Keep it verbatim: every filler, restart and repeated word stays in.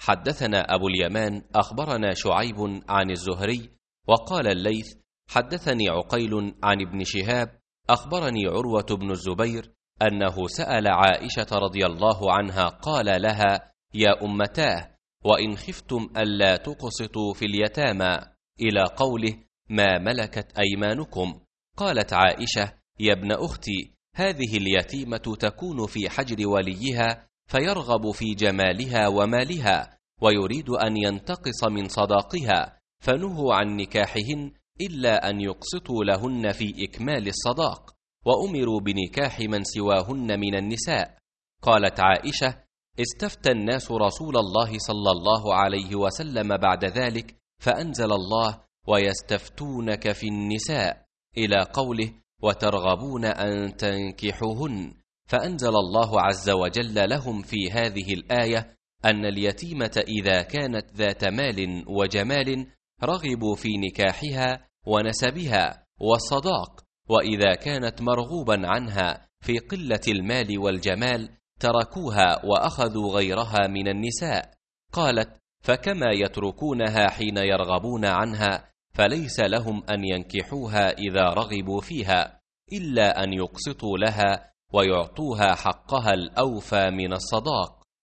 حدثنا أبو اليمان أخبرنا شعيب عن الزهري وقال الليث حدثني عقيل عن ابن شهاب أخبرني عروة بن الزبير أنه سأل عائشة رضي الله عنها قال لها: يا أمتاه، وإن خفتم ألا تقسطوا في اليتامى، إلى قوله: ما ملكت أيمانكم. قالت عائشة: يا ابن أختي، هذه اليتيمة تكون في حجر وليها فيرغب في جمالها ومالها ويريد أن ينتقص من صداقها، فنهوا عن نكاحهن إلا أن يقسطوا لهن في إكمال الصداق، وأمروا بنكاح من سواهن من النساء. قالت عائشة: استفتى الناس رسول الله صلى الله عليه وسلم بعد ذلك فأنزل الله: ويستفتونك في النساء، إلى قوله: وترغبون أن تنكحوهن، فأنزل الله عز وجل لهم في هذه الآية أن اليتيمة إذا كانت ذات مال وجمال رغبوا في نكاحها ونسبها والصداق، وإذا كانت مرغوبا عنها في قلة المال والجمال تركوها وأخذوا غيرها من النساء. قالت: فكما يتركونها حين يرغبون عنها، فليس لهم أن ينكحوها إذا رغبوا فيها، إلا أن يقسطوا لها ويعطوها حقها الأوفى من الصداق.